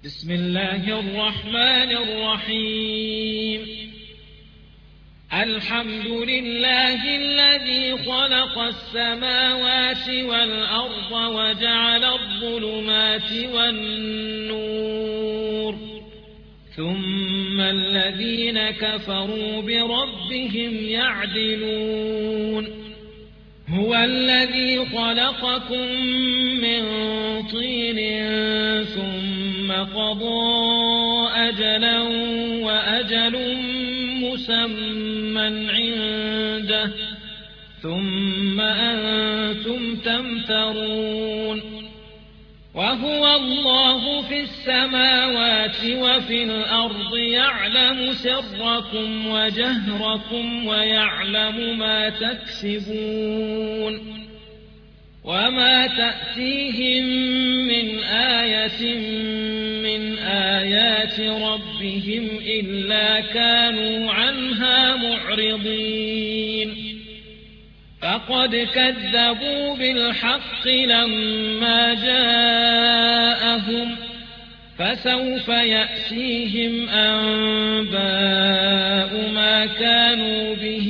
بسم الله الرحمن الرحيم. الحمد لله الذي خلق السماوات والأرض وجعل الظلمات والنور ثم الذين كفروا بربهم يعدلون. هو الذي خلقكم من طين ثم قضى أجلا وأجل مسمى عنده ثم أنتم تمترون. وهو الله في السماوات وفي الأرض يعلم سركم وجهركم ويعلم ما تكسبون. وما تأتيهم من آية من آيات ربهم إلا كانوا عنها معرضين. فقد كذبوا بالحق لما جاءهم فسوف يأتيهم أنباء ما كانوا به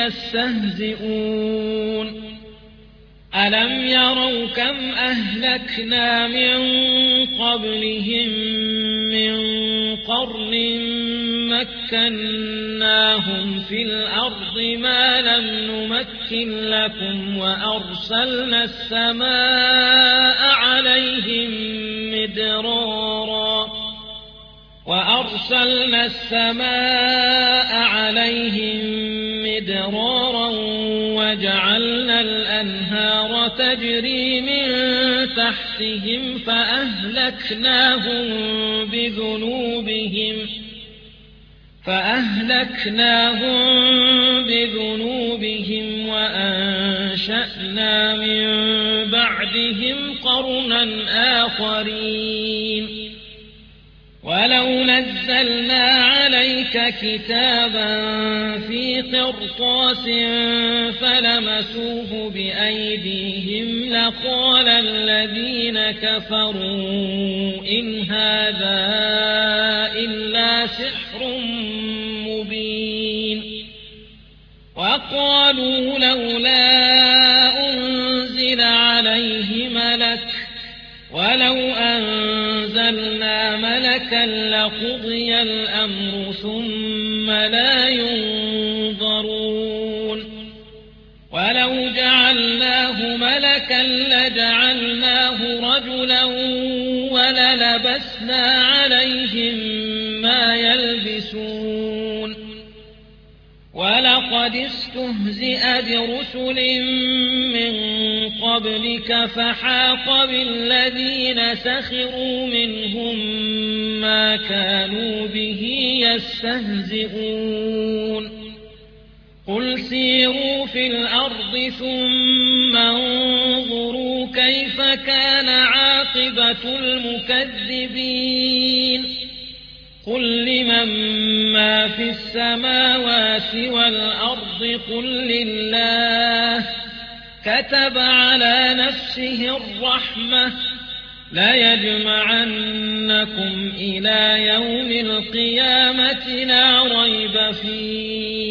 يستهزئون. ألم يروا كم أهلكنا من قبلهم من قرن مكناهم في الأرض ما لم نمكن لكم وأرسلنا السماء عليهم مدرارا وجعلنا الأنهار تجري من تحتهم فأهلكناهم بذنوبهم وأنشأنا من بعدهم قرنا آخرين. ولو نزلنا عليك كتابا في قرطاس فلمسوه بأيديهم لقال الذين كفروا إن هذا إلا سحر مبين. وقالوا لولا أنزل عليه ملك ولو أنزلنا ملكا لقضي الأمر ثم لا ينظرون. ولو جعلناه ملكا لجعلناه رجلا وللبسنا عليهم ما يلبسون. ولقد استهزئ برسل من قبلك فحاق بالذين سخروا منهم ما كانوا به يستهزئون. قل سيروا في الأرض ثم انظروا كيف كان عاقبة المكذبين. قل لمن ما في السماوات والأرض قل لله كتب على نفسه الرحمة ليجمعنكم إلى يوم القيامة لا ريب فيه.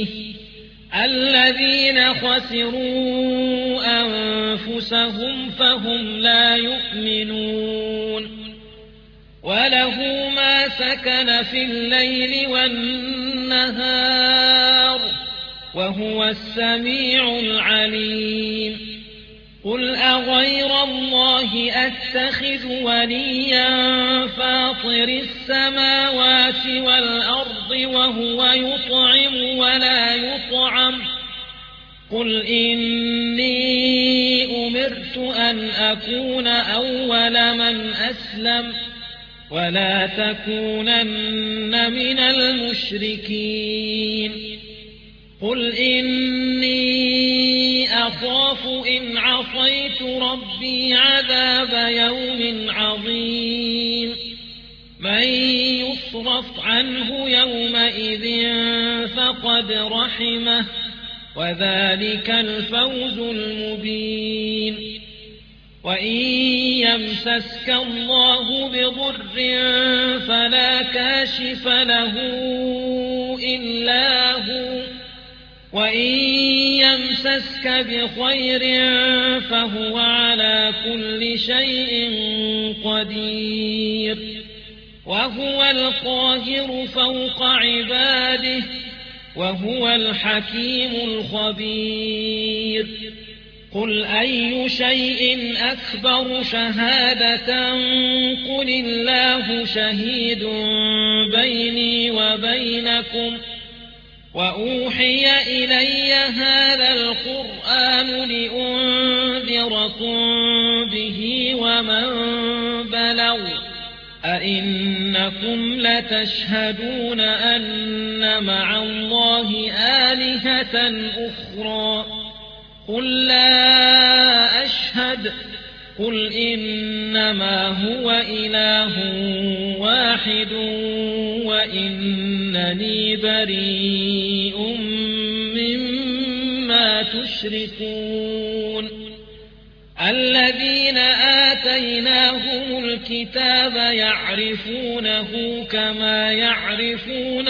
الذين خسروا أنفسهم فهم لا يؤمنون. وله ما سكن في الليل والنهار وهو السميع العليم. قل أغير الله أتخذ وليا فاطر السماوات والأرض وهو يطعم ولا يطعم. قل إني أمرت أن أكون أول من أسلم ولا تكونن من المشركين. قل إني أخاف إن عصيت ربي عذاب يوم عظيم. من يصرف عنه يومئذ فقد رحمه وذلك الفوز المبين. وإن يمسسك الله بضر كاشف له إلا هو وإن يمسسك بخير فهو على كل شيء قدير وهو القاهر فوق عباده وهو الحكيم الخبير قل أي شيء أكبر شهادة قل الله شهيد بيني وبينكم وأوحي إلي هذا القرآن لأنذركم به ومن بلغ أئنكم لتشهدون أن مع الله آلهة أخرى قل لا أشهد قل إنما هو إله واحد وإنني بريء مما تشركون الذين آتيناهم الكتاب يعرفونه كما يعرفون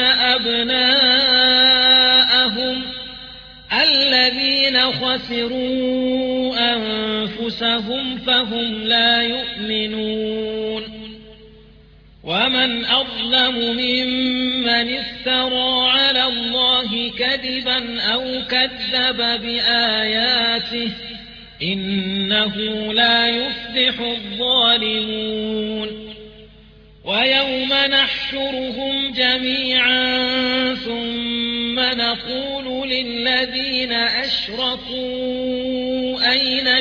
أبناءهم الذين خسروا أنفسهم فهم لا يؤمنون ومن أظلم ممن افترى على الله كذبا أو كذب بآياته إنه لا يفلح الظالمون ويوم نحشرهم جميعا ثم نقول للذين أشركوا أين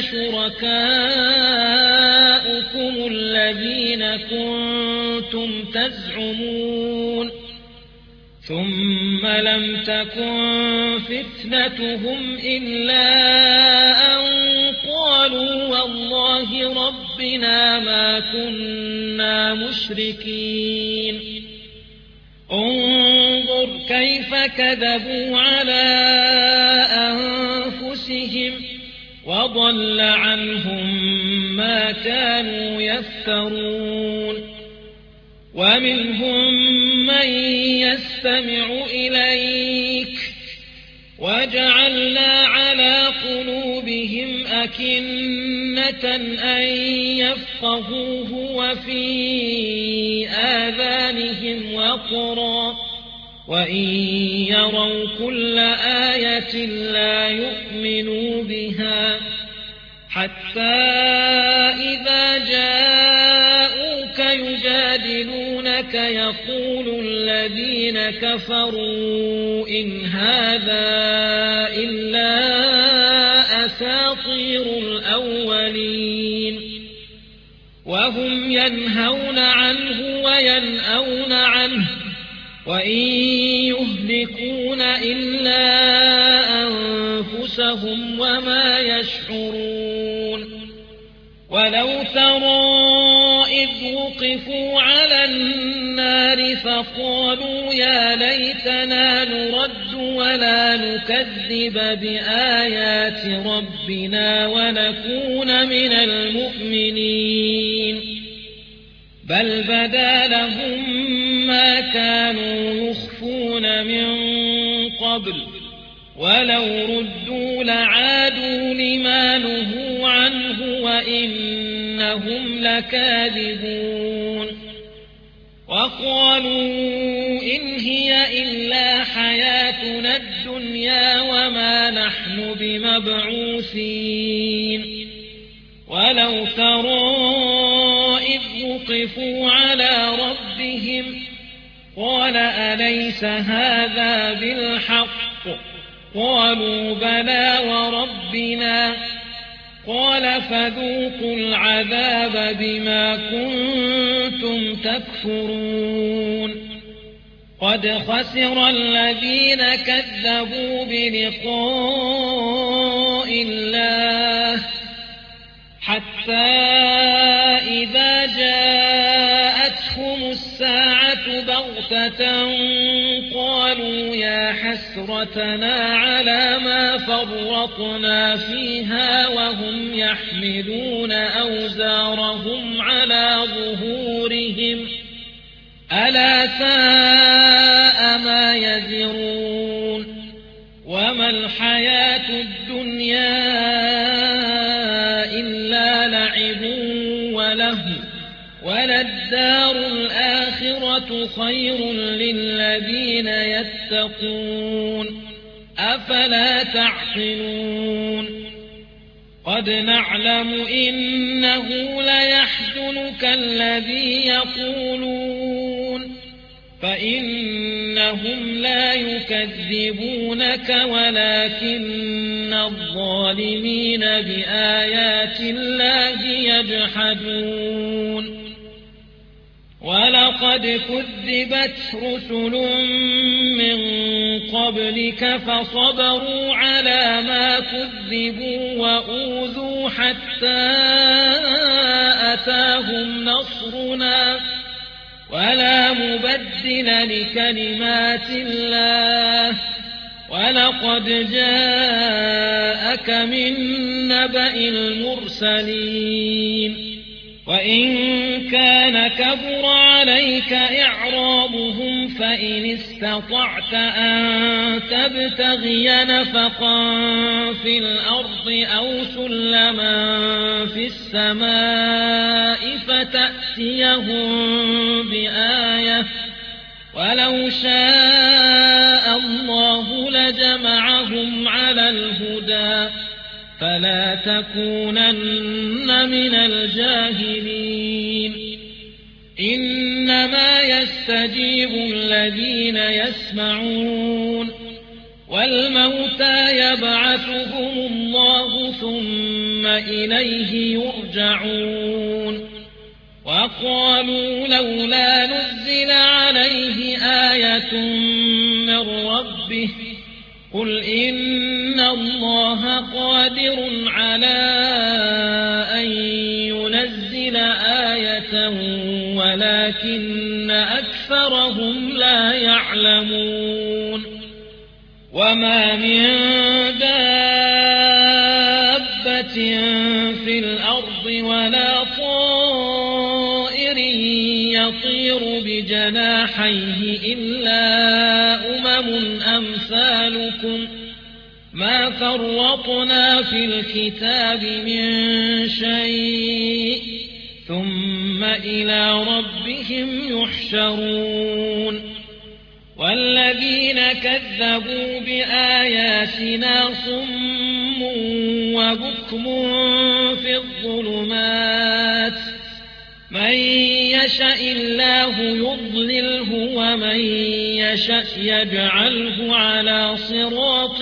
شركاؤكم الذين كنتم تزعمون ثم لم تكن فتنتهم إلا أن قالوا والله ربنا ما كنا مشركين انظر كيف كذبوا على أنفسهم وضل عنهم ما كانوا يفترون ومنهم من يستمع إليك وجعلنا على قلوبهم أكنة أن يفقهوه وفي آذانهم وقرا وإن يروا كل آية لا يؤمنوا بها حتى إذا جاءوك يجادلونك يقول الذين كفروا إن هذا إلا أساطير الأولين وهم ينهون عنه وينأون عنه وإن يهلكون إلا أنفسهم وما يشعرون ولو ترى إذ وقفوا على النار فقالوا يا ليتنا نرد ولا نكذب بآيات ربنا ونكون من المؤمنين بل بدا لهم ما كانوا يخفون من قبل ولو ردوا لعادوا لما نهوا عنه وإنهم لكاذبون وقالوا إن هي إلا حياتنا الدنيا وما نحن بمبعوثين ولو ترى إذ وقفوا على ربهم قال أليس هذا بالحق قالوا بلى وربنا قال فذوقوا العذاب بما كنتم تكفرون قد خسر الذين كذبوا بلقاء الله حتى إذا جاءتهم الساعة بغتة قالوا يا حسرتنا على ما فرطنا فيها وهم يحملون أوزارهم على ظهورهم ألا ساء ما يزرون وما الحياة الدنيا إلا لعب ولهو وللدار الآخرة خير للذين يتقون أفلا تعقلون قد نعلم إنه ليحزنك الذي يقولون فإنهم لا يكذبونك ولكن الظالمين بآيات الله يجحدون ولقد كذبت رسل من قبلك فصبروا على ما كذبوا وأوذوا حتى أتاهم نصرنا ولا مبدل لكلمات الله ولقد جاءك من نبأ المرسلين وإن كان كبر عليك إعرابهم فإن استطعت أن تبتغي نفقا في الأرض أو سلما في السماء فتأتيهم بآية ولو شاء الله لجمعهم على الهدى فلا تكونن من الجاهلين إنما يستجيب الذين يسمعون والموتى يبعثهم الله ثم إليه يرجعون وقالوا لولا نزل عليه آية من ربه قل إن الله قادر على أن ينزل آية ولكن أكثرهم لا يعلمون وما من دابة في الأرض ولا طائر يطير بجناحيه إلا أمثالكم ما فرطنا في الكتاب من شيء ثم إلى ربهم يحشرون والذين كذبوا بآياتنا صم وبكم في الظلمات من يشاء الله يضلله ومن يشاء يجعله على صراط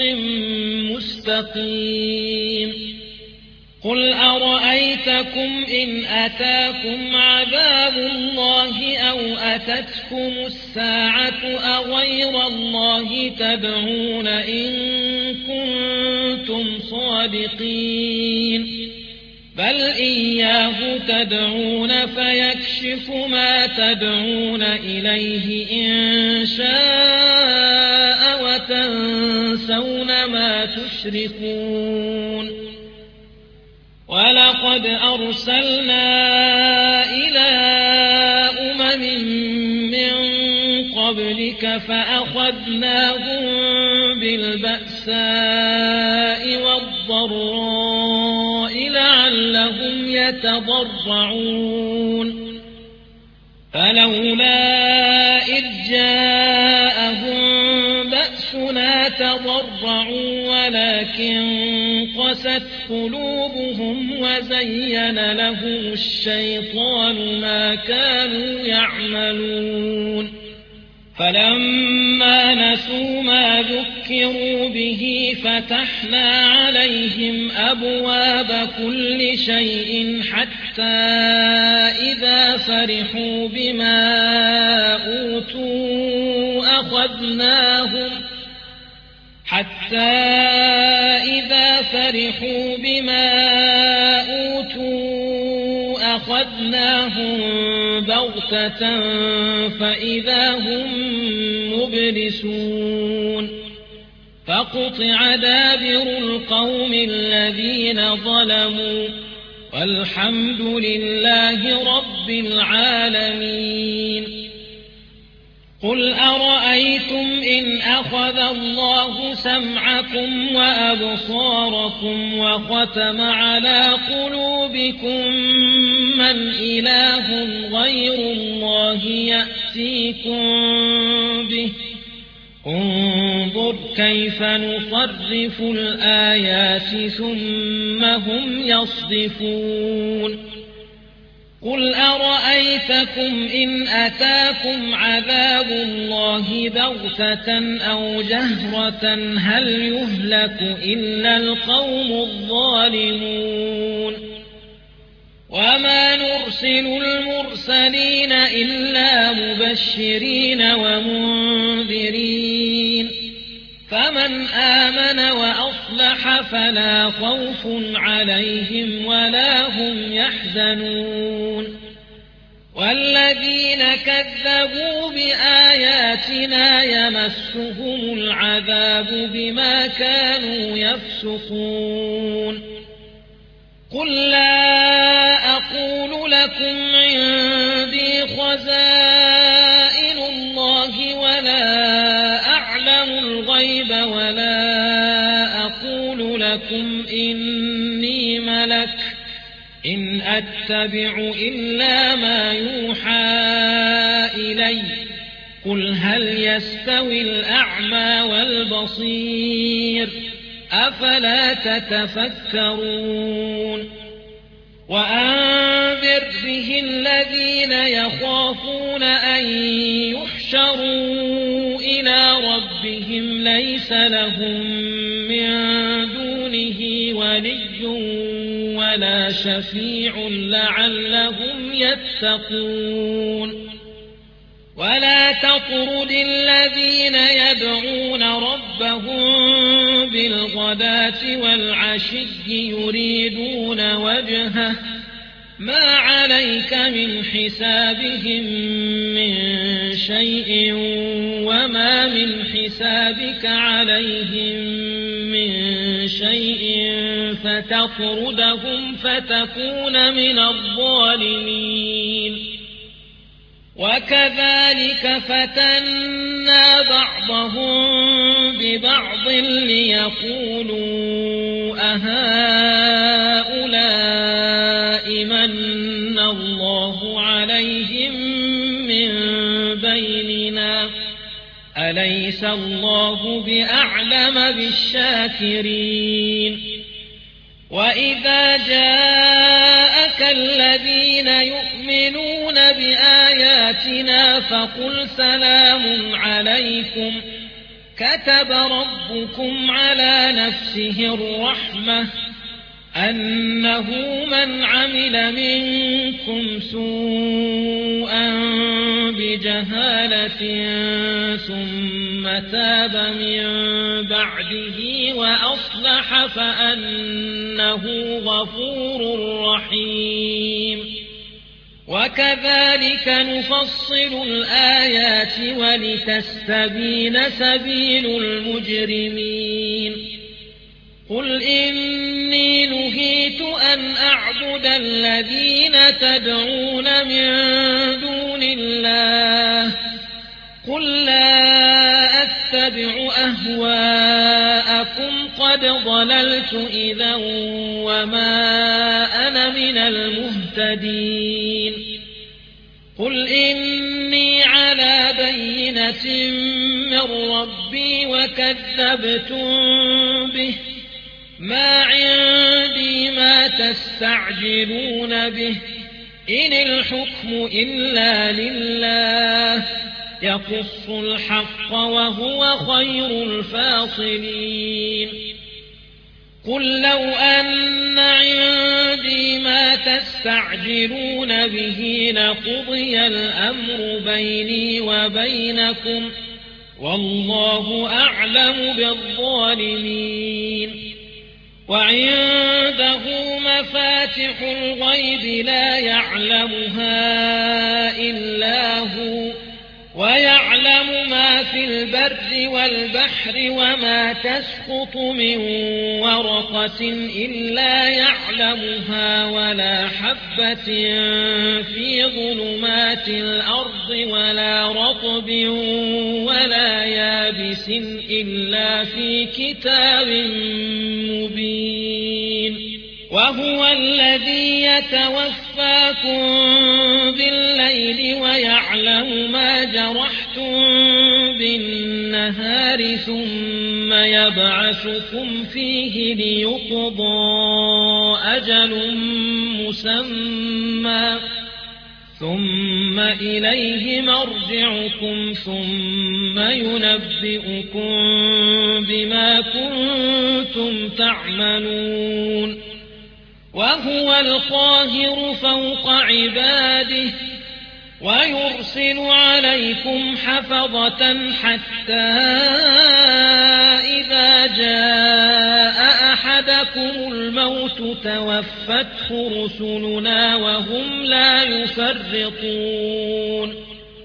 مستقيم قل أرأيتكم إن أتاكم عذاب الله أو أتتكم الساعة أغير الله تدعون إن كنتم صادقين بل إياه تدعون فيكشف ما تدعون إليه إن شاء وتنسون ما تشركون ولقد أرسلنا إلى من قبلك فأخذناهم بالبأساء والضراء لعلهم يتضرعون فلولا إذ جاءهم بأسنا تضرعوا ولكن قست قلوبهم وزين لهم الشيطان ما كانوا يعملون فلما نسوا ما ذكروا به فتحنا عليهم أبواب كل شيء حتى إذا فرحوا بما أوتوا أخذناهم بغتة فإذا هم مبلسون فقطع دابر القوم الذين ظلموا والحمد لله رب العالمين قل أرأيتم إن أخذ الله سمعكم وأبصاركم وختم على قلوبكم من إله غير الله يأتيكم به انظر كيف نصرف الآيات ثم هم يصدفون قل أرأيتكم إن أتاكم عذاب الله بغتة أو جهرة هل يهلك إلا القوم الظالمون وما نرسل المرسلين إلا مبشرين ومنذرين فمن آمن وأصلح فلا خوف عليهم ولا هم يحزنون والذين كذبوا بآياتنا يمسهم العذاب بما كانوا يفسقون قل لا أقول لكم عندي خزائن الله ولا أعلم الغيب ولا أقول لكم إني ملك إن أتبع إلا ما يوحى إلي قل هل يستوي الأعمى والبصير أفلا تتفكرون وأنذر به الذين يخافون أن يحشروا إلى ربهم ليس لهم من دونه ولي ولا شفيع لعلهم يتقون ولا تطرد الذين يدعون ربهم بالغداة والعشي يريدون وجهه ما عليك من حسابهم من شيء وما من حسابك عليهم من شيء فتطردهم فتكون من الظالمين وكذلك فتنا بعضهم ببعض ليقولوا أهؤلاء من الله عليهم من بيننا أليس الله بأعلم بالشاكرين وإذا جاءك الذين يؤمنون بآياتنا فقل سلام عليكم كتب ربكم على نفسه الرحمة أنه من عمل منكم سوءا بجهالة ثم تاب من بعده وأصلح فأنه غفور رحيم وكذلك نفصل الآيات ولتستبين سبيل المجرمين قل إني نهيت أن أعبد الذين تدعون من دون الله قل لا أتبع أهواءكم قد ضللت إذا وما أنا من المهتدين قل إني على بينة من ربي وكذبتم به ما عندي ما تستعجلون به إن الحكم إلا لله يقص الحق وهو خير الفاصلين قل لو أن عندي ما تستعجلون به لقضي الأمر بيني وبينكم والله أعلم بالظالمين وعنده مفاتح الغيب لا يعلمها إلا هو ويعلم ما في البر والبحر وما تسقط من ورقة إلا يعلمها ولا حبة في ظلمات الأرض ولا رطب ولا يابس إلا في كتاب مبين وهو الذي يتوفاكم بالليل ويعلم ما جرحتم بالنهار ثم يبعثكم فيه ليقضى أجل مسمى ثم إليه مرجعكم ثم ينبئكم بما كنتم تعملون وهو القاهر فوق عباده ويرسل عليكم حفظة حتى إذا جاء أحدكم الموت توفته رسلنا وهم لا يفرطون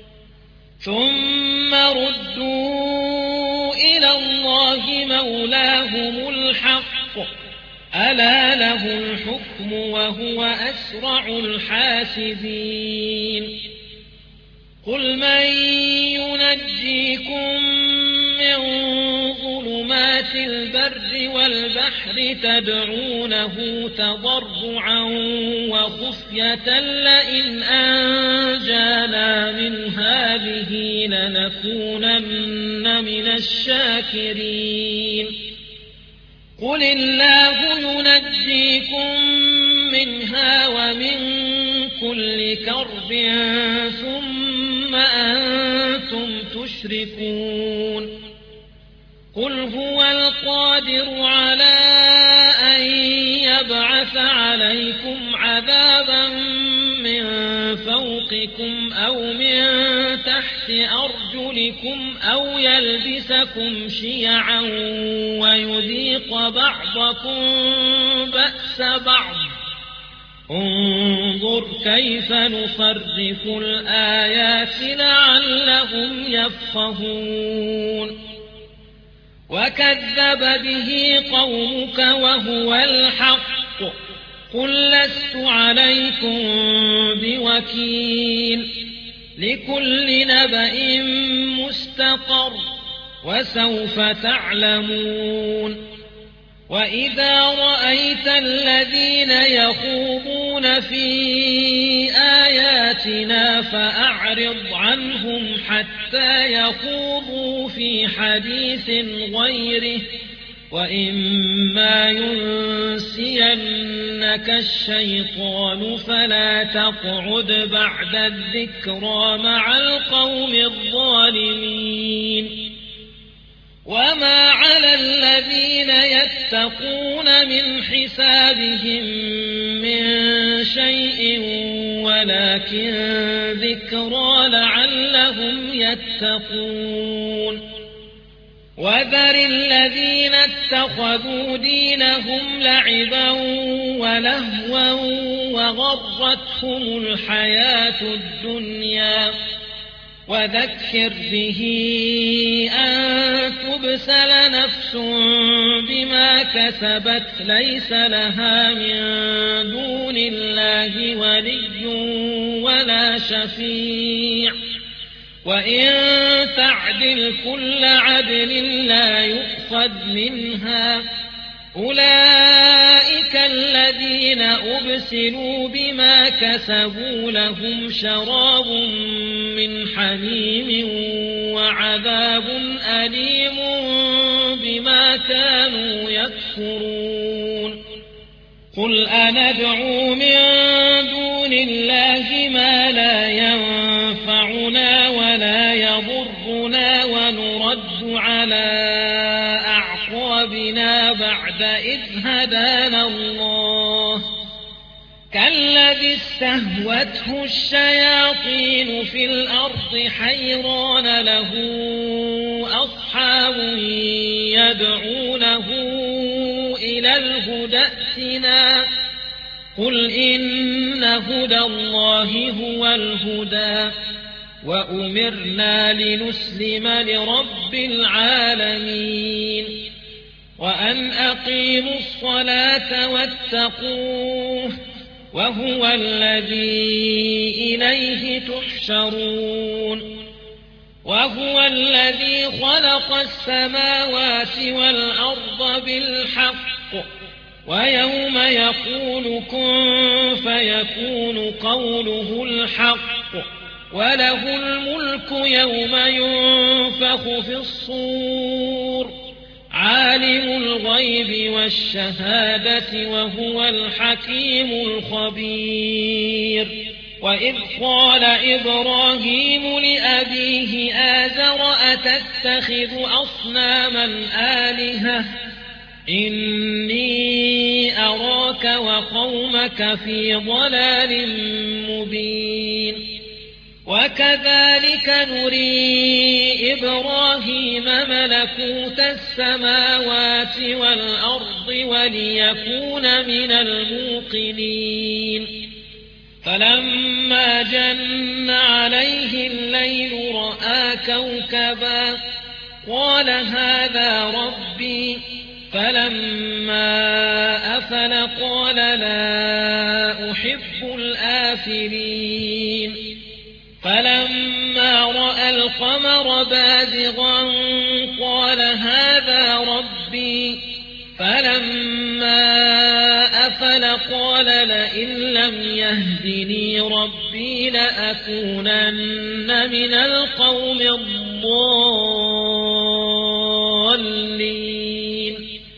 ثم ردوا إلى الله مولاهم الحق ألا له الحكم وهو أسرع الحاسبين قل من ينجيكم من ظلمات البر والبحر تدعونه تضرعا وخفية لئن أنجانا من هذه لنكونن من الشاكرين قل الله ينجيكم منها ومن كل كرب ثم أنتم تشركون قل هو القادر على أن يبعث عليكم عذابا من فوقكم أو من تحت أرجلكم أو يلبسكم شيعا ويذيق بعضكم بأس بعض انظر كيف نصرف الآيات لعلهم يفقهون وكذب به قومك وهو الحق قل لست عليكم بوكيل لكل نبأ مستقر وسوف تعلمون وإذا رأيت الذين يخوضون في آياتنا فأعرض عنهم حتى يخوضوا في حديث غيره وإما ينسينك الشيطان فلا تقعد بعد الذكرى مع القوم الظالمين وما على الذين يتقون من حسابهم من شيء ولكن ذكرى لعلهم يتقون وذر الذين اتخذوا دينهم لعبا ولهوا وغرتهم الحياة الدنيا وذكر به أن تبسل نفس بما كسبت ليس لها من دون الله ولي ولا شفيع وإن تعدل كل عدل لا يؤخذ منها أولئك الذين أبسلوا بما كسبوا لهم شراب من حميم وعذاب أليم بما كانوا يكفرون قل أندعو من دون الله ما لا ينفعنا ولا يضرنا ونرد على أعقابنا بعد إذ هدانا الله كالذي استهوته الشياطين في الأرض حيران له أصحاب يدعونه إلى الهدى ائتنا قل إن هدى الله هو الهدى وأمرنا لنسلم لرب العالمين وأن أقيموا الصلاة واتقوه وهو الذي إليه تحشرون وهو الذي خلق السماوات والأرض بالحق ويوم يقول كن فيكون قوله الحق وله الملك يوم ينفخ في الصور عالم الغيب والشهادة وهو الحكيم الخبير وإذ قال إبراهيم لأبيه آزر أتتخذ أصناما آلهة إني أراك وقومك في ضلال مبين وكذلك نري إبراهيم ملكوت السماوات والأرض وليكون من الموقنين فلما جن عليه الليل رأى كوكبا قال هذا ربي فلما أفل قال لا أحب الآفلين فلما رأى القمر بازغا قال هذا ربي فلما أفل قال لئن لم يهدني ربي لأكونن من القوم الضالين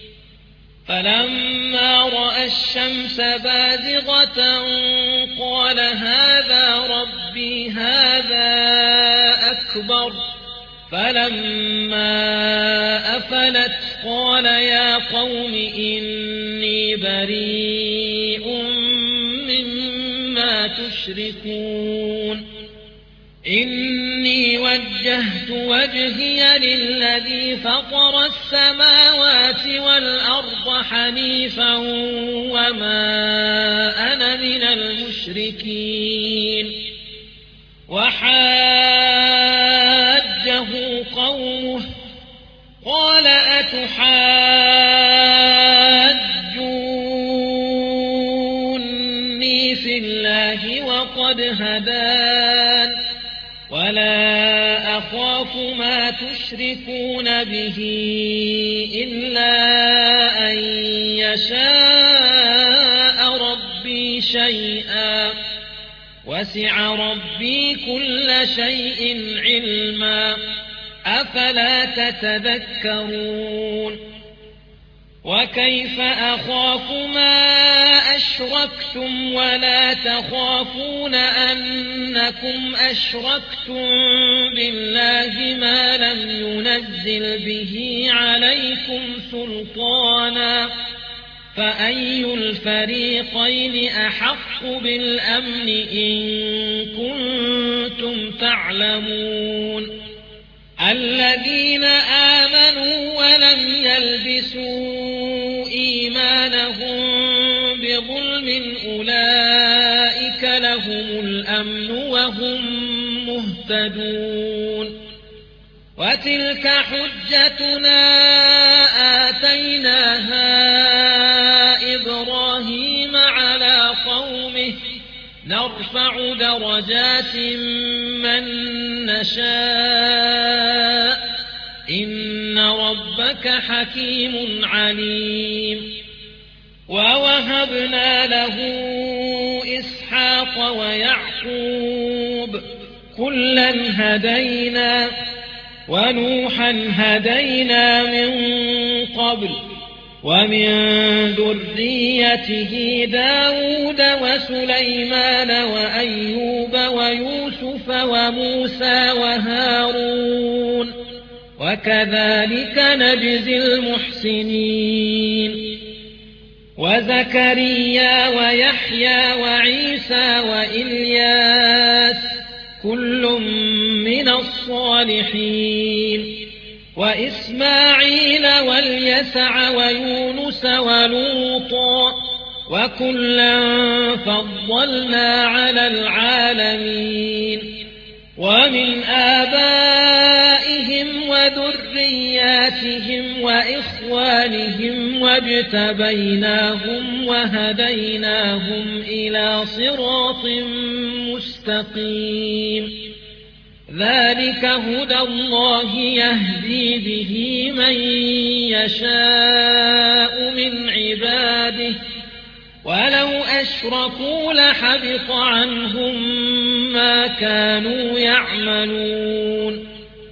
فلما رأى الشمس بازغة قال هذا ربي هذا أكبر فلما أفلت قال يا قوم إني بريء مما تشركون إني وجهت وجهي للذي فطر السماوات والأرض حنيفا وما أنا من المشركين وحاجه قومه قال أتحاجوني في الله وقد هدان ولا أخاف ما تشركون به إلا أن يشاء ربي شيئا وسع ربي كل شيء علما أفلا تتذكرون وكيف أخاف ما أشركتم ولا تخافون أنكم أشركتم بالله ما لم ينزل به عليكم سلطانا فأي الفريقين أحق بالأمن إن كنتم تعلمون الذين آمنوا ولم يلبسوا إيمانهم بظلم أولئك لهم الأمن وهم مهتدون وتلك حجتنا آتيناها إبراهيم على قومه نرفع درجات من نشاء إن ربك حكيم عليم ووهبنا له إسحاق ويعقوب كلا هدينا ونوحا هدينا من قبل ومن ذريته داود وسليمان وأيوب ويوسف وموسى وهارون وكذلك نجزي المحسنين وزكريا ويحيى وعيسى وإلياس كل من الصالحين وإسماعيل واليسع ويونس ولوطا وكلا فضلنا على العالمين ومن آبائهم وذرياتهم وإخوانهم واجتبيناهم وهديناهم إلى صراط مستقيم ذلك هدى الله يهدي به من يشاء من عباده ولو أشركوا لحبط عنهم ما كانوا يعملون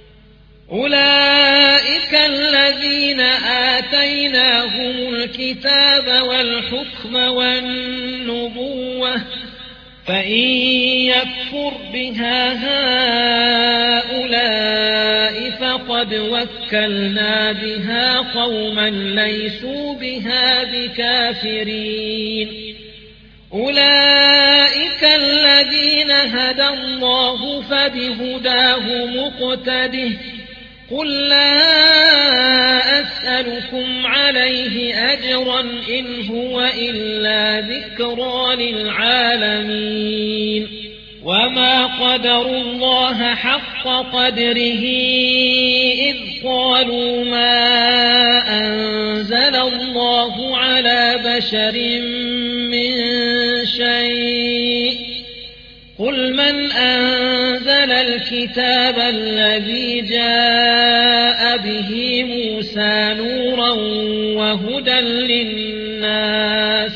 أولئك الذين آتيناهم الكتاب والحكم والنبوة فإن يكفر بها هؤلاء فقد وكلنا بها قوما ليسوا بها بكافرين أولئك الذين هدى الله فبهداه مقتده قل لا أسألكم عليه أجرا إن هو إلا ذكرى للعالمين وما قدروا الله حق قدره إذ قالوا ما أنزل الله على بشر من شيء قل من أنزل الكتاب الذي جاء به موسى نورا وهدى للناس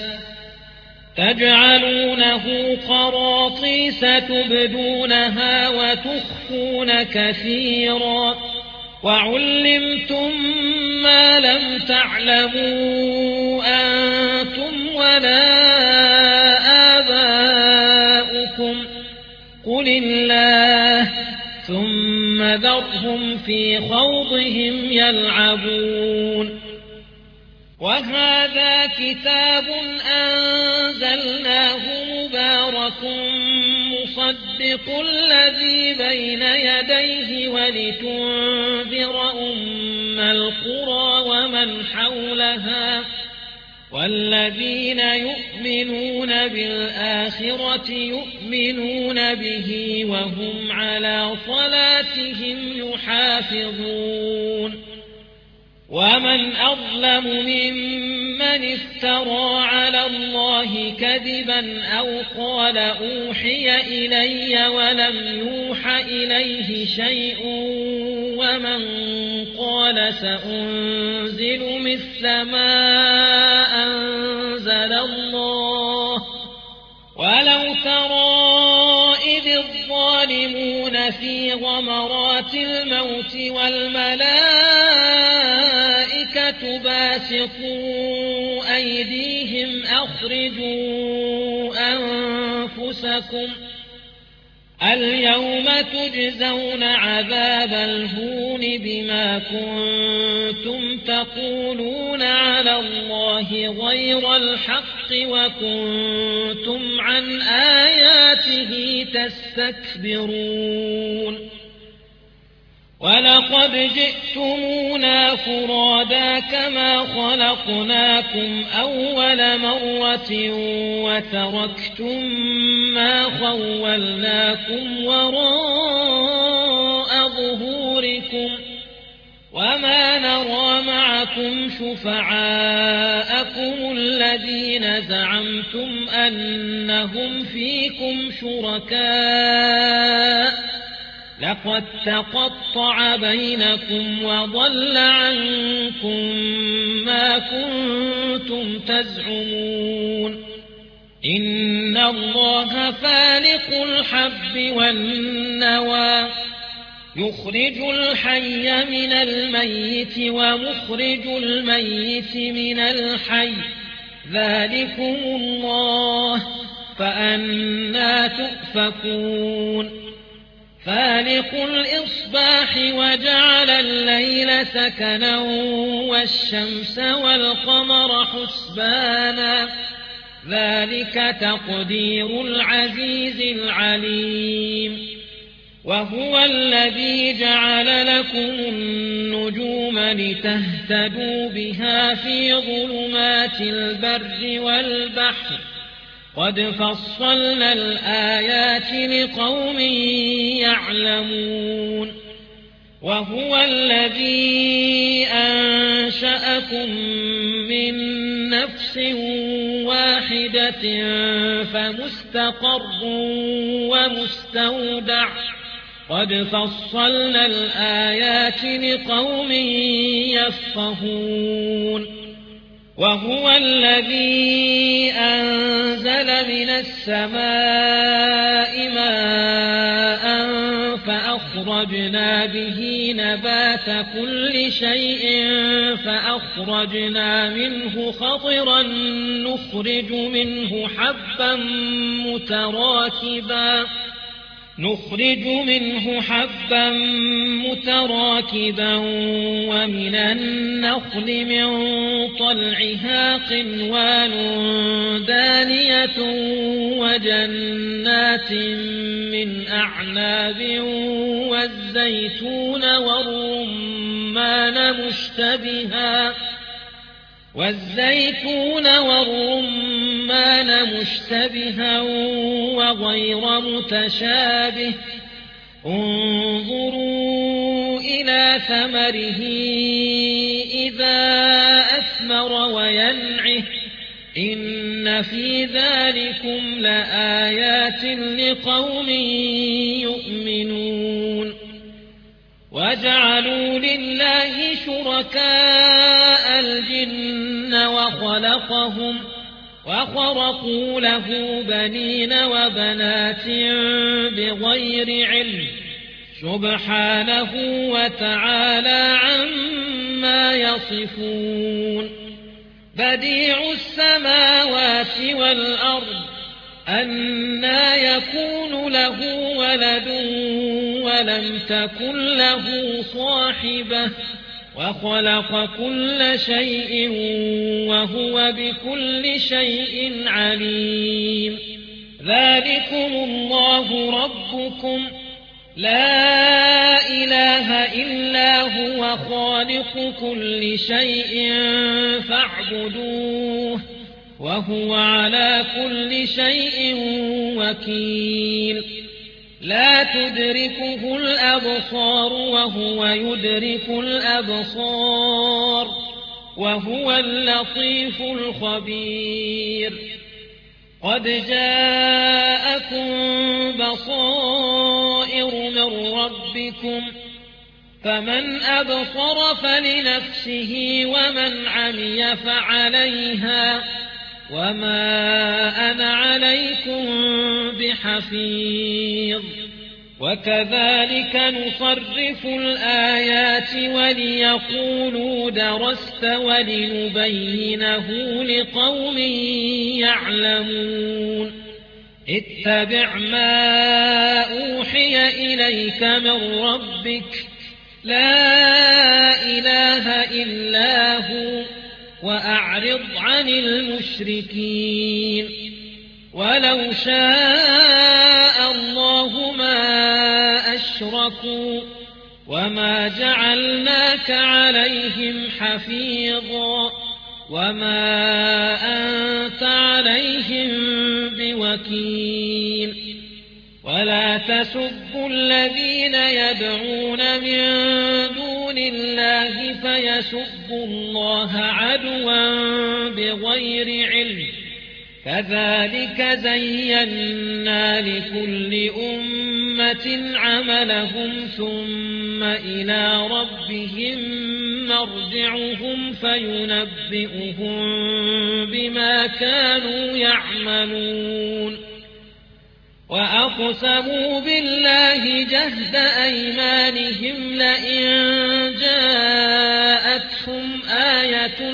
تجعلونه قراطيس تبدونها وتخفون كثيرا وعلمتم ما لم تعلموا أنتم ولا آباؤكم قل الله ثم ذرهم في خوضهم يلعبون وهذا كتاب أنزلناه مبارك مصدق الذي بين يديه ولتنذر أم القرى ومن حولها والذين يؤمنون بالآخرة يؤمنون به وهم على صلاتهم يحافظون ومن أظلم ممن افترى على الله كذبا أو قال أوحي إلي ولم يوح إليه شيء ومن قال سأنزل مثل ما أنزل الله ولو ترى إذ الظالمون في غمرات الموت والملائكة باسطوا أيديهم أخرجوا أنفسكم اليوم تجزون عذاب الهون بما كنتم تقولون على الله غير الحق وكنتم عن آياته تستكبرون ولقد جئتمونا فرادا كما خلقناكم أول مرة وتركتم ما خولناكم وراء ظهوركم وما نرى معكم شفعاءكم الذين زعمتم أنهم فيكم شركاء لقد تقطع بينكم وضل عنكم ما كنتم تزعمون إن الله فالق الحب والنوى يخرج الحي من الميت ومخرج الميت من الحي ذلكم الله فأنى تؤفكون فالق الإصباح وجعل الليل سكنا والشمس والقمر حسبانا ذلك تقدير العزيز العليم وهو الذي جعل لكم النجوم لتهتدوا بها في ظلمات البر والبحر قد فصلنا الآيات لقوم يعلمون وهو الذي أنشأكم من نفس واحدة فمستقر ومستودع قد فصلنا الآيات لقوم يفقهون وهو الذي أنزل من السماء ماء فأخرجنا به نبات كل شيء فأخرجنا منه خضرا نخرج منه حبا متراكبا ومن النخل من طلعها قنوان دانية وجنات من أعناب والزيتون والرمان مشتبها وغير متشابه انظروا إلى ثمره إذا أثمر وينعه إن في ذلكم لآيات لقوم يؤمنون وجعلوا لله شركاء الجن وخرقوا له بنين وبنات بغير علم سبحانه وتعالى عما يصفون بديع السماوات والأرض أنى يكون له ولد ولم تكن له صاحبة وخلق كل شيء وهو بكل شيء عليم ذلكم الله ربكم لا إله إلا هو خالق كل شيء فاعبدوه وهو على كل شيء وكيل لا تدركه الأبصار وهو يدرك الأبصار وهو اللطيف الخبير قد جاءكم بصائر من ربكم فمن أبصر فلنفسه ومن عمي فعليها وما أنا عليكم بحفيظ وكذلك نصرف الآيات وليقولوا درست ولنبينه لقوم يعلمون اتبع ما أوحي إليك من ربك لا إله إلا هو وأعرض عن المشركين ولو شاء الله ما أشركوا وما جعلناك عليهم حفيظا وما أنت عليهم بوكيل ولا تسبوا الذين يدعون من دون الله فيسبوا الله عدوا بغير علم كذلك زينا لكل أمة عملهم ثم إلى ربهم مرجعهم فينبئهم بما كانوا يعملون وأقسموا بالله جهد أيمانهم لئن جاءتهم آية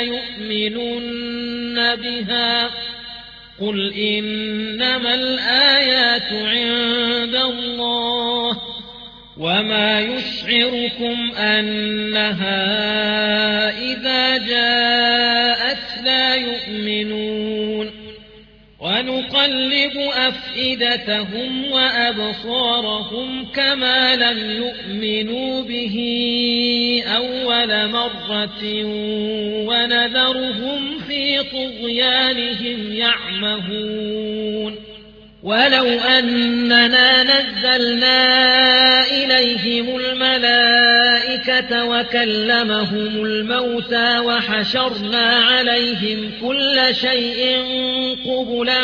ليؤمنن بها قل إنما الآيات عند الله وما يشعركم أنها إذا جاءت لا يؤمنون ونقلب أفئدتهم وأبصارهم كما لم يؤمنوا به أول مرة ونذرهم في في طغيانهم يعمهون ولو أننا نزلنا إليهم الملائكة وكلمهم الموتى وحشرنا عليهم كل شيء قبلا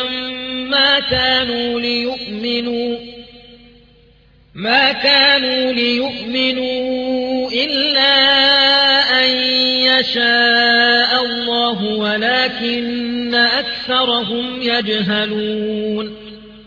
ما كانوا ليؤمنوا إلا أن يشاء الله ولكن أكثرهم يجهلون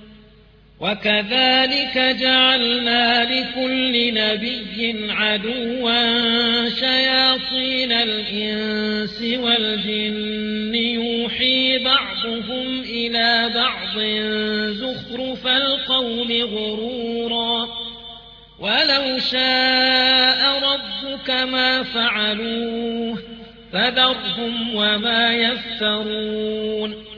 وكذلك جعلنا لكل نبي عدوا شياطين الإنس والجن يوحي بعضهم إلى بعض زخرف القول غرورا ولو شاء ربك ما فعلوه فذرهم وما يفترون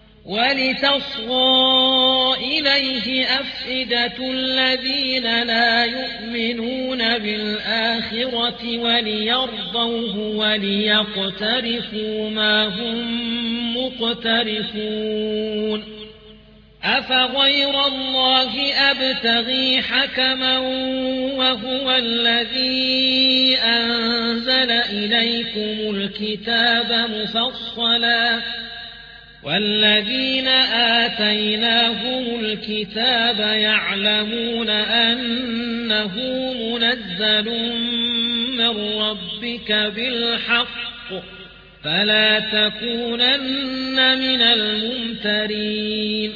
ولتصغى إليه أفئدة الذين لا يؤمنون بالآخرة وليرضوه وليقترفوا ما هم مقترفون أفغير الله أبتغي حكما وهو الذي أنزل إليكم الكتاب مفصلا والذين آتيناهم الكتاب يعلمون أنه منزل من ربك بالحق فلا تكونن من الممترين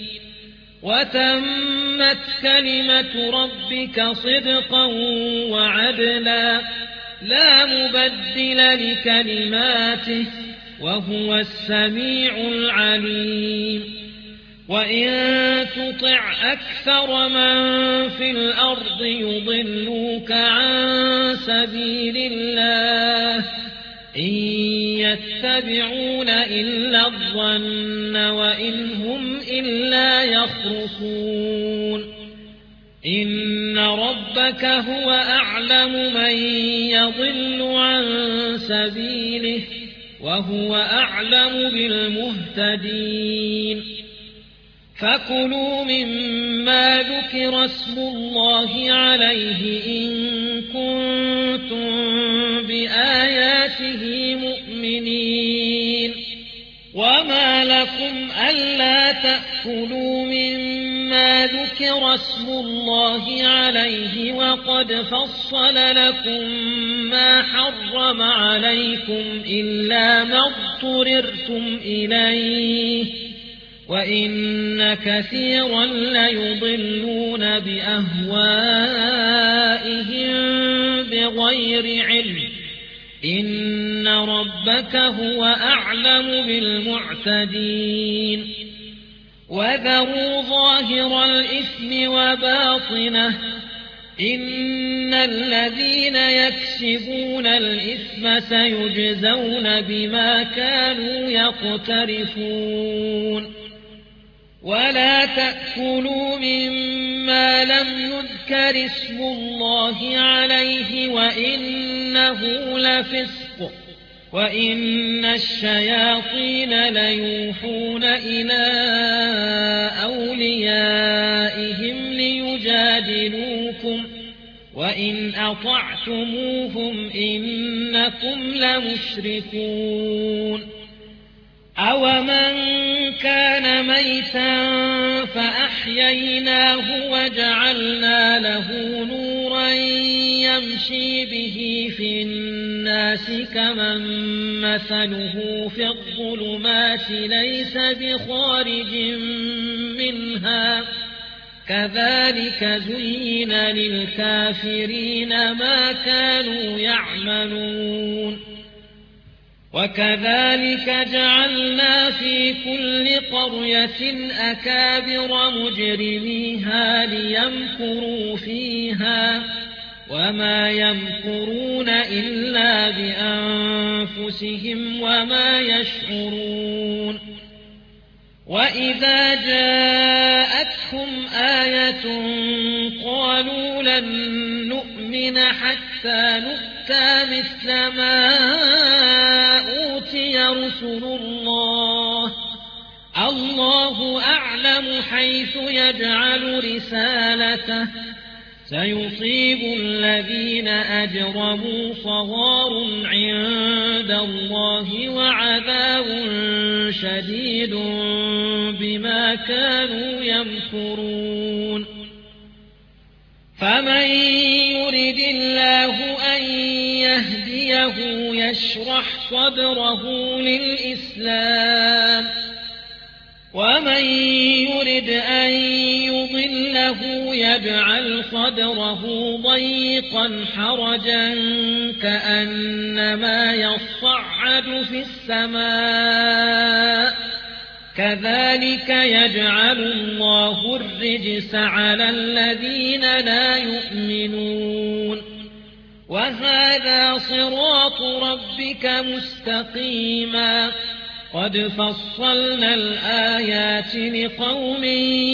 وتمت كلمة ربك صدقا وعدلا لا مبدل لكلماته وهو السميع العليم وإن تطع أكثر من في الأرض يضلوك عن سبيل الله إن يتبعون إلا الظن وإن هم إلا يخرصون إن ربك هو أعلم من يضل عن سبيله وهو أعلم بالمهتدين فكلوا مما ذكر اسم الله عليه إن كنتم بآياته مؤمنين وما لكم ألا تأكلوا مما ذكر اسم الله عليه وقد فصل لكم ما حرم عليكم إلا ما اضطررتم إليه وإن كثيرا ليضلون بأهوائهم بغير علم إن ربك هو أعلم بالمعتدين وذروا ظاهر الإثم وباطنه إن الذين يكسبون الإثم سيجزون بما كانوا يقترفون ولا تأكلوا مما لم يذكر اسم الله عليه وإنه لفسق وإن الشياطين ليوحون إلى أوليائهم ليجادلوكم وإن أطعتموهم إنكم لمشركون أومن كان ميتا فأحييناه وجعلنا له نورا يمشي به في الناس كمن مثله في الظلمات ليس بخارج منها كذلك زين للكافرين ما كانوا يعملون وكذلك جعلنا في كل قرية أكابر مجرميها ليمكروا فيها وما يمكرون إلا بأنفسهم وما يشعرون وإذا جاءتهم آية قالوا لن نؤمن حتى نؤتى مثل ما أوتي يأتي رسل الله أعلم حيث يجعل رسالته سيصيب الذين أجرموا صغار عند الله وعذاب شديد بما كانوا يمكرون فمن يرد الله أن يهديه يشرح صدره للإسلام ومن يرد أن يضله يجعل صدره ضيقا حرجا كأنما يصعد في السماء كذلك يجعل الله الرجس على الذين لا يؤمنون وهذا صراط ربك مستقيما قد فصلنا الآيات لقوم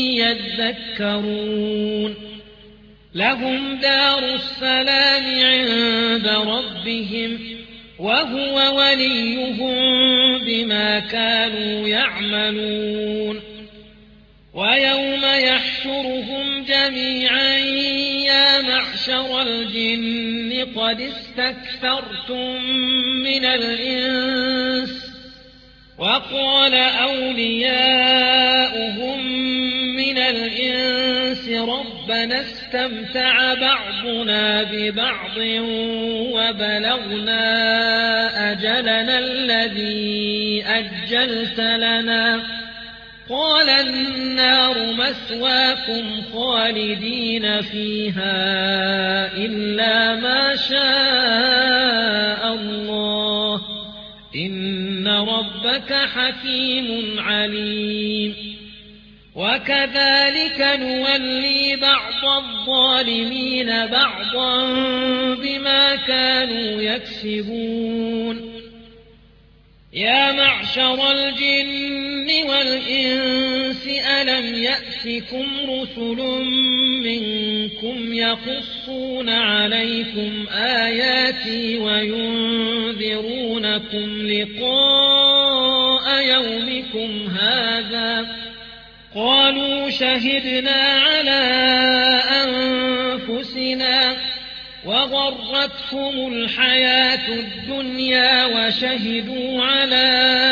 يذكرون لهم دار السلام عند ربهم وهو وليهم بما كانوا يعملون ويوم يحشرهم جميعا يا معشر الجن قد استكثرتم من الإنس وقال أولياؤهم من الإنس ربنا استمتع بعضنا ببعض وبلغنا أجلنا الذي أجلت لنا قال النار مثواكم خالدين فيها إلا ما شاء الله إن ربك حكيم عليم وكذلك نولي بعض الظالمين بعضا بما كانوا يكسبون يا معشر الجن والإنس ألم يأتكم رسل منكم يقصون عليكم آياتي وينذرونكم لقاء يومكم هذا قالوا شهدنا على أنفسنا وغرتهم الحياة الدنيا وشهدوا على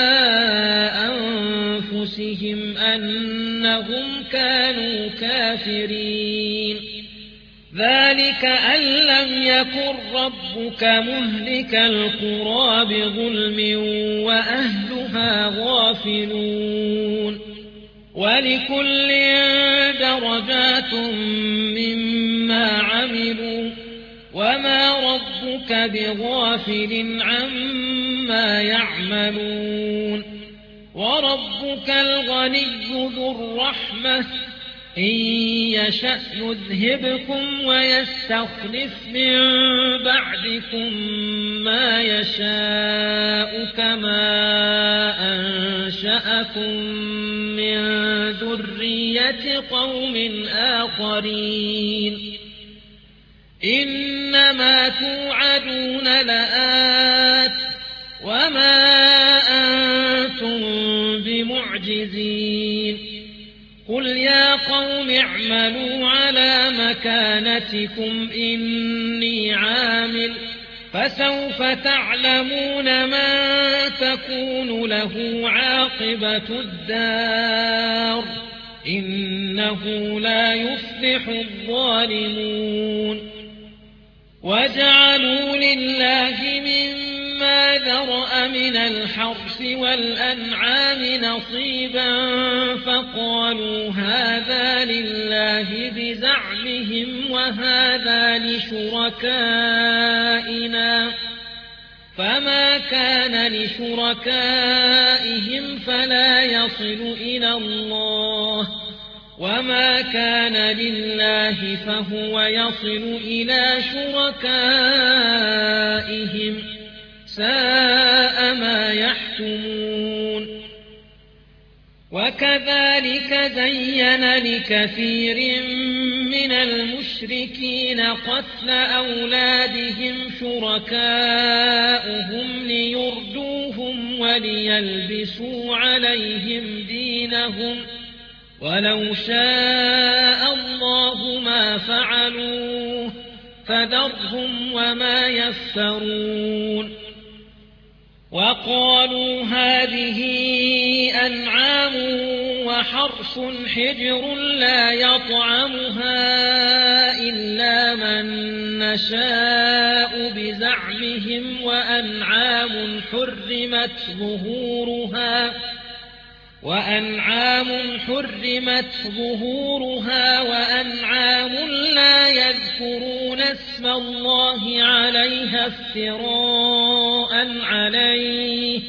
أنفسهم أنهم كانوا كافرين ذلك أن لم يكن ربك مهلك القرى بظلم وأهلها غافلون ولكل درجات مما عملوا وما ربك بغافل عما يعملون وربك الغني ذو الرحمة إن يشأ يذهبكم ويستخلف من بعدكم ما يشاء كما أنشأكم من ذرية قوم آخرين إنما توعدون لآت وما أنتم بمعجزين قل يا قوم اعملوا على مكانتكم إني عامل فسوف تعلمون من تكون له عاقبة الدار إنه لا يفلح الظالمون وجعلوا لله مما ذرأ من الحرث والأنعام نصيبا فقالوا هذا لله بزعمهم وهذا لشركائنا فما كان لشركائهم فلا يصل إلى الله وما كان لله فهو يصل إلى شركائهم ساء ما يحكمون وكذلك زين لكثير من المشركين قتل أولادهم شركاؤهم ليردوهم وليلبسوا عليهم دينهم ولو شاء الله ما فعلوه فذرهم وما يفترون وقالوا هذه أنعام وحرث حجر لا يطعمها إلا من نشاء بزعمهم وأنعام حرمت ظهورها وأنعام لا يذكرون اسم الله عليها افتراء عليه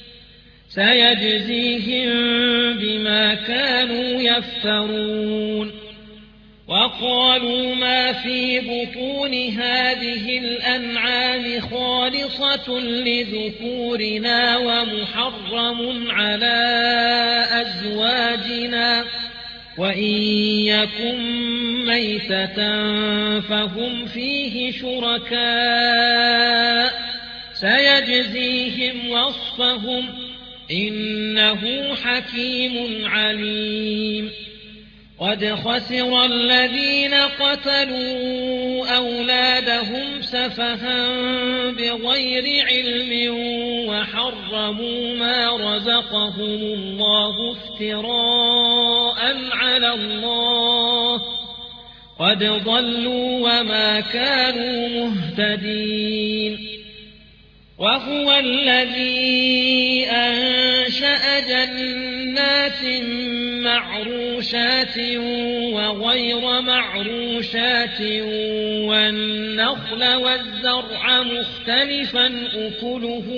سيجزيهم بما كانوا يفترون وقالوا ما في بطون هذه الأنعام خالصة لذكورنا ومحرم على أزواجنا وإن يكن ميتة فهم فيه شركاء سيجزيهم وصفهم إنه حكيم عليم قد خسر الذين قتلوا أولادهم سفها بغير علم وحرموا ما رزقهم الله افتراء على الله قد ضلوا وما كانوا مهتدين وهو الذي أنشأ جنات معروشات وغير معروشات والنخل والزرع مختلفا أكله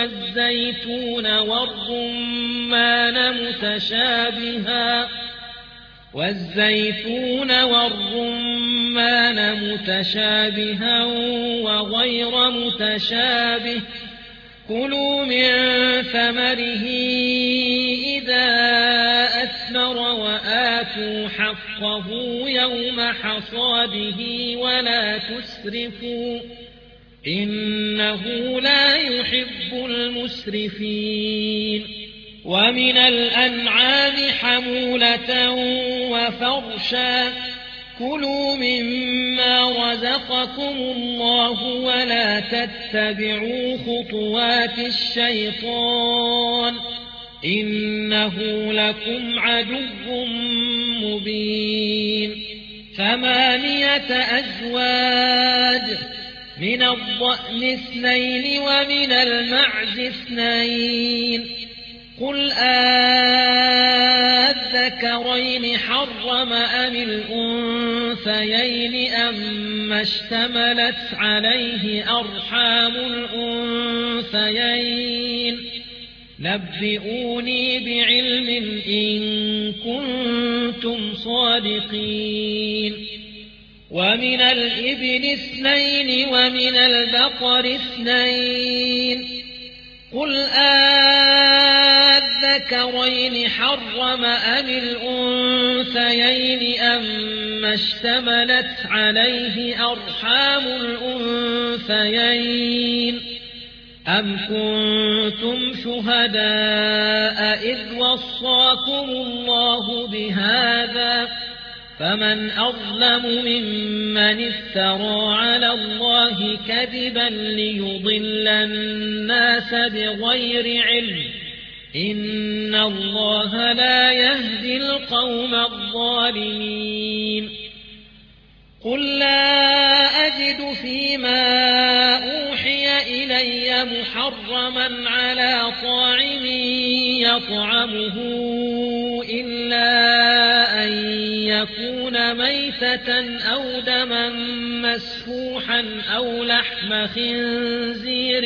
والزيتون والرمان متشابها وغير متشابه كلوا من ثمره إذا أثمر وآتوا حقه يوم حصاده ولا تسرفوا إنه لا يحب المسرفين ومن الأنعام حمولة وفرشا كلوا مما رزقكم الله ولا تتبعوا خطوات الشيطان إنه لكم عدو مبين 8 أزواج من الضأن 2 ومن المعز 2 قل أذكرين حرم أم الأنثيين أما اشتملت عليه أرحام الأنثيين نبئوني بعلم إن كنتم صادقين ومن الإبل 2 ومن البقر 2 قل أذكرين حرم أم الأنثيين أما اشتملت عليه أرحام الأنثيين أم كنتم شهداء إذ وصاكم الله بهذا فمن أظلم ممن افترى على الله كذبا ليضل الناس بغير علم إن الله لا يهدي القوم الظالمين قل لا أجد فيما أوحي إلي محرما على طاعم يطعمه إلا أن يكون ميتة أو دما مسفوحا أو لحم خنزير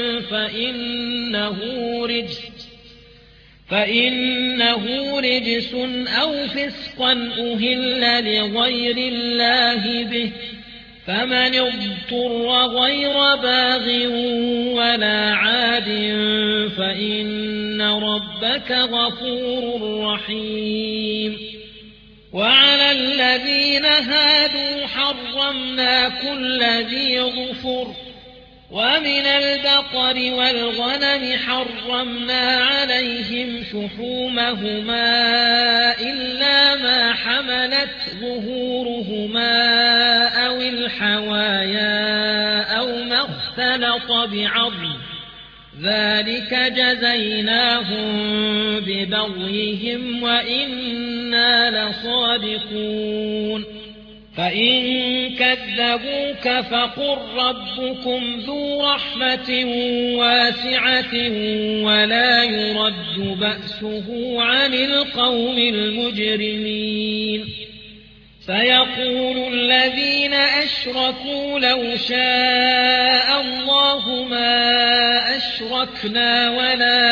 فإنه رجس أو فسقا أهل لغير الله به فمن اضطر غير باغ ولا عاد فإن ربك غفور رحيم وعلى الذين هادوا حرمنا كل ذي ظفر ومن البقر والغنم حرمنا عليهم شحومهما إلا ما حملت ظهورهما أو الحوايا أو ما اختلط بعظم ذلك جزيناهم ببغيهم وإنا لصادقون فإن كذبوك فقل ربكم ذو رحمة واسعة ولا يرد بأسه عن القوم المجرمين سيقول الذين أشركوا لو شاء الله ما أشركنا ولا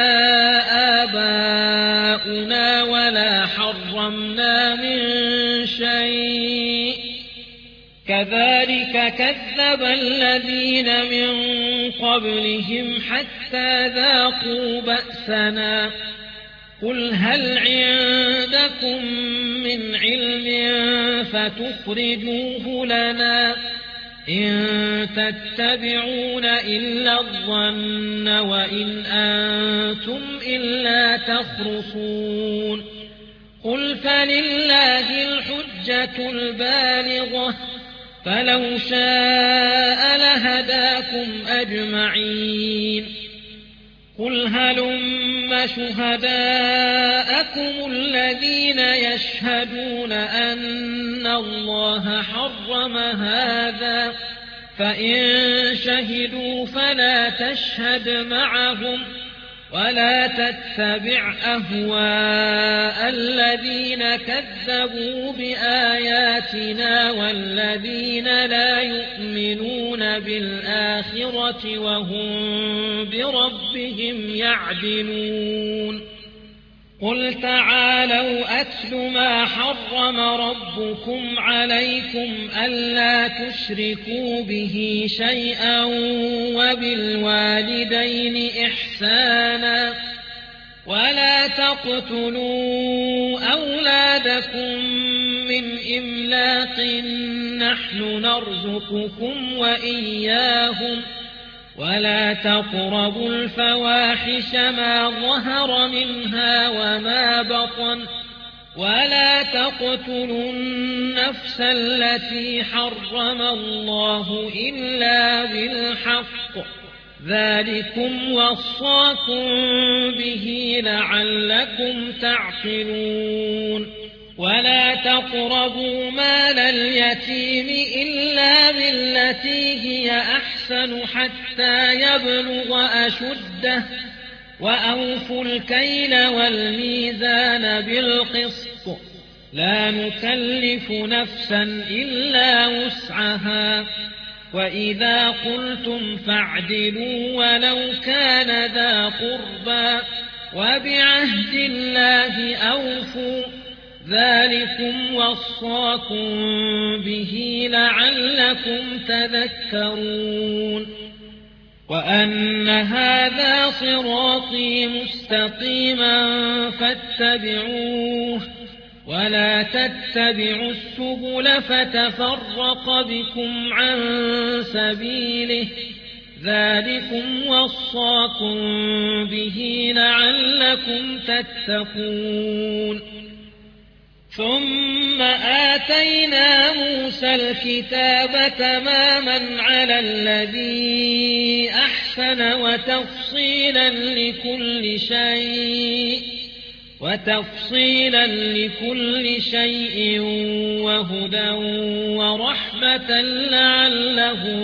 آباؤنا ولا حرمنا من شيء كذلك كذب الذين من قبلهم حتى ذاقوا بأسنا قل هل عندكم من علم فتخرجوه لنا إن تتبعون إلا الظن وإن أنتم إلا تخرصون قل فلله الحجة البالغة فلو شاء لهداكم أجمعين قل هلم شهداءكم الذين يشهدون أن الله حرم هذا فإن شهدوا فلا تشهد معهم ولا تتبع أهواء الذين كذبوا بآياتنا والذين لا يؤمنون بالآخرة وهم بربهم يعدلون قل تعالوا أتل ما حرم ربكم عليكم ألا تشركوا به شيئا وبالوالدين إحسانا ولا تقتلوا أولادكم من إملاق نحن نرزقكم وإياهم ولا تقربوا الفواحش ما ظهر منها وما بطن ولا تقتلوا النفس التي حرم الله إلا بالحق ذلكم وصاكم به لعلكم تعقلون ولا تقربوا مال اليتيم إلا بالتي هي أحسن حتى يبلغ أشده وأوفوا الكيل والميزان بالقسط لا نكلف نفسا إلا وسعها وإذا قلتم فاعدلوا ولو كان ذا قربى وبعهد الله أوفوا ذلكم وصاكم به لعلكم تذكرون وأن هذا صراطي مستقيما فاتبعوه ولا تتبعوا السبل فتفرق بكم عن سبيله ذلكم وصاكم به لعلكم تتقون ثم آتينا موسى الكتاب تماما على الذي أحسن وتفصيلا لكل شيء وهدى ورحمة لعلهم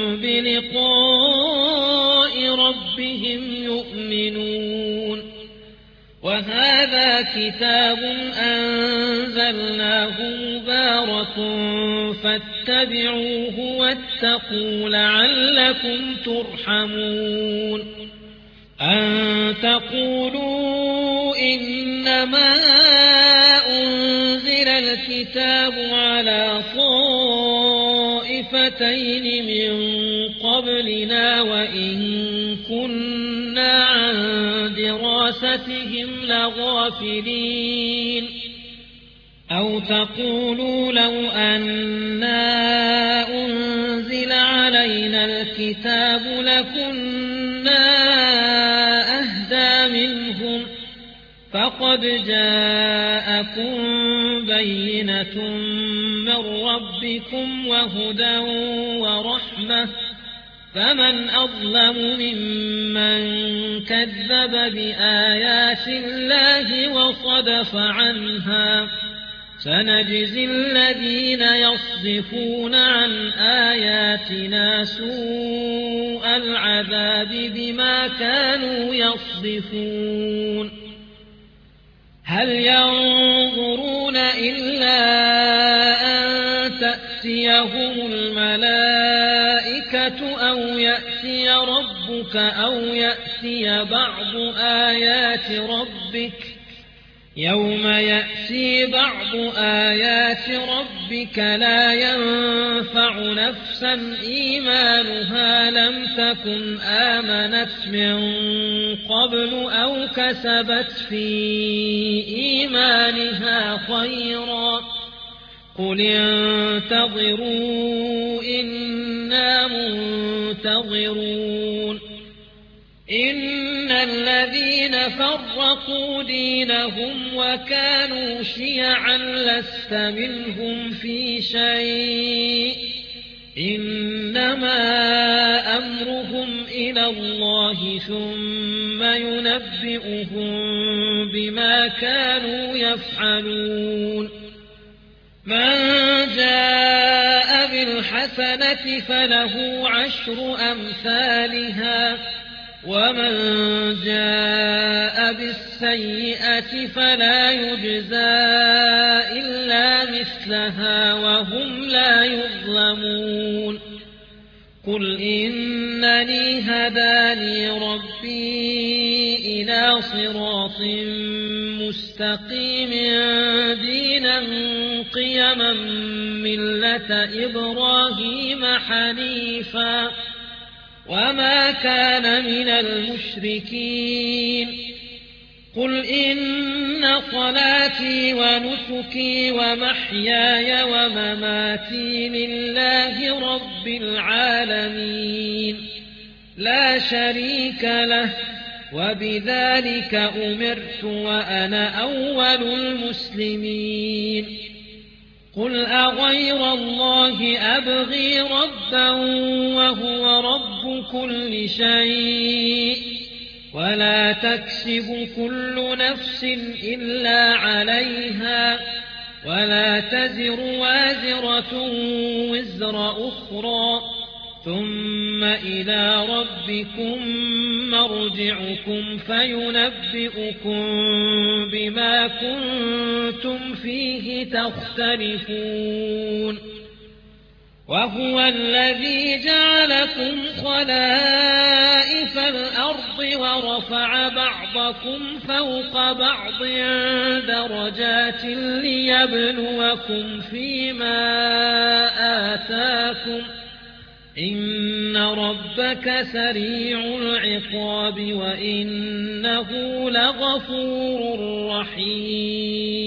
بلقاء ربهم يؤمنون وهذا كتاب أنزلناه مبارك فاتبعوه واتقوا لعلكم ترحمون أن تقولوا إنما أنزل الكتاب على طائفتين من قبلنا وإن كنا عن دراستهم لغافلين أو تقولوا لو أنا أنزل علينا أوتينا الكتاب لكنا أهدى منهم فقد جاءكم بينة من ربكم وهدى ورحمة فمن أظلم ممن كذب بآيات الله وصدف عنها سنجزي الذين يصدفون عن آياتنا سوء العذاب بما كانوا يصدفون هل ينظرون إلا أن تأتيهم الملائكة أو يأتي ربك أو يأتي بعض آيات ربك يوم يأتي بعض آيات ربك لا ينفع نفسا إيمانها لم تكن آمنت من قبل أو كسبت في إيمانها خيرا قل انتظروا إنا منتظرون إن الذين فرقوا دينهم وكانوا شيعا لست منهم في شيء إنما أمرهم إلى الله ثم ينبئهم بما كانوا يفعلون من جاء بالحسنة فله 10 أمثالها ومن جاء بالسيئة فلا يجزى إلا مثلها وهم لا يظلمون قل إنني هداني ربي إلى صراط مستقيم دينا قيما ملة إبراهيم حنيفا وما كان من المشركين قل إن صلاتي ونسكي ومحياي ومماتي لله رب العالمين لا شريك له وبذلك أمرت وأنا أول المسلمين قل أغير الله أبغي ربا وهو رب كل شيء ولا تكسب كل نفس إلا عليها ولا تزر وازرة وزر أخرى ثم إلى ربكم مرجعكم فينبئكم بما كنتم فيه تختلفون وهو الذي جعلكم خلائف الأرض ورفع بعضكم فوق بعض درجات ليبلوكم فيما آتاكم إن ربك سريع العقاب وإنه لغفور رحيم